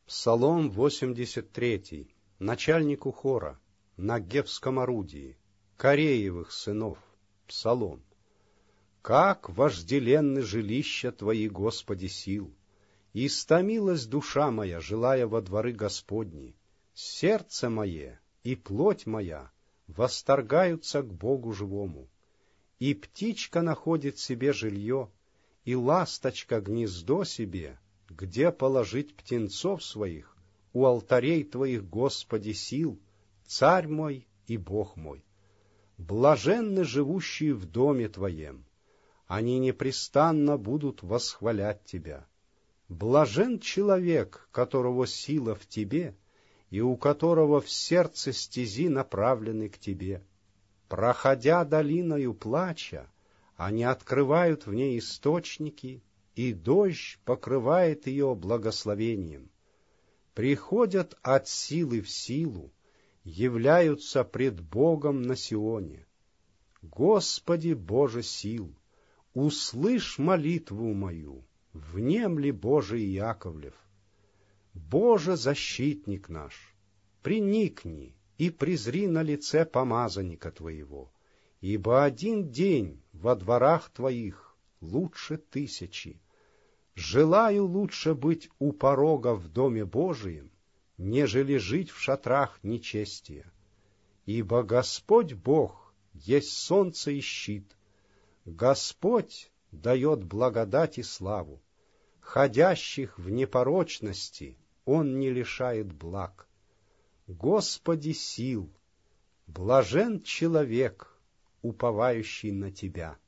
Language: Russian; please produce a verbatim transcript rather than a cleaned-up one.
Псалом восемьдесят три. Начальнику хора, на гевском орудии, Кореевых сынов, псалом. Как вожделенны жилища Твои, Господи, сил! И истомилась душа моя, желая во дворы Господни. Сердце мое и плоть моя восторгаются к Богу живому. И птичка находит себе жилье, и ласточка гнездо себе, где положить птенцов своих, у алтарей Твоих, Господи, сил, Царь мой и Бог мой. Блаженны живущие в доме Твоем, они непрестанно будут восхвалять Тебя. Блажен человек, которого сила в Тебе, и у которого в сердце стези направлены к Тебе. Проходя долиною плача, они открывают в ней источники, и дождь покрывает ее благословением. Приходят от силы в силу, являются пред Богом на Сионе. Господи Боже сил, услышь молитву мою, внемли, Боже Иаковлев. Боже защитник наш, приникни и презри на лице помазанника Твоего, ибо один день во дворах Твоих лучше тысячи. Желаю лучше быть у порога в доме Божием, нежели жить в шатрах нечестия. Ибо Господь Бог есть солнце и щит. Господь дает благодать и славу. Ходящих в непорочности Он не лишает благ. Господи сил, блажен человек, уповающий на Тебя.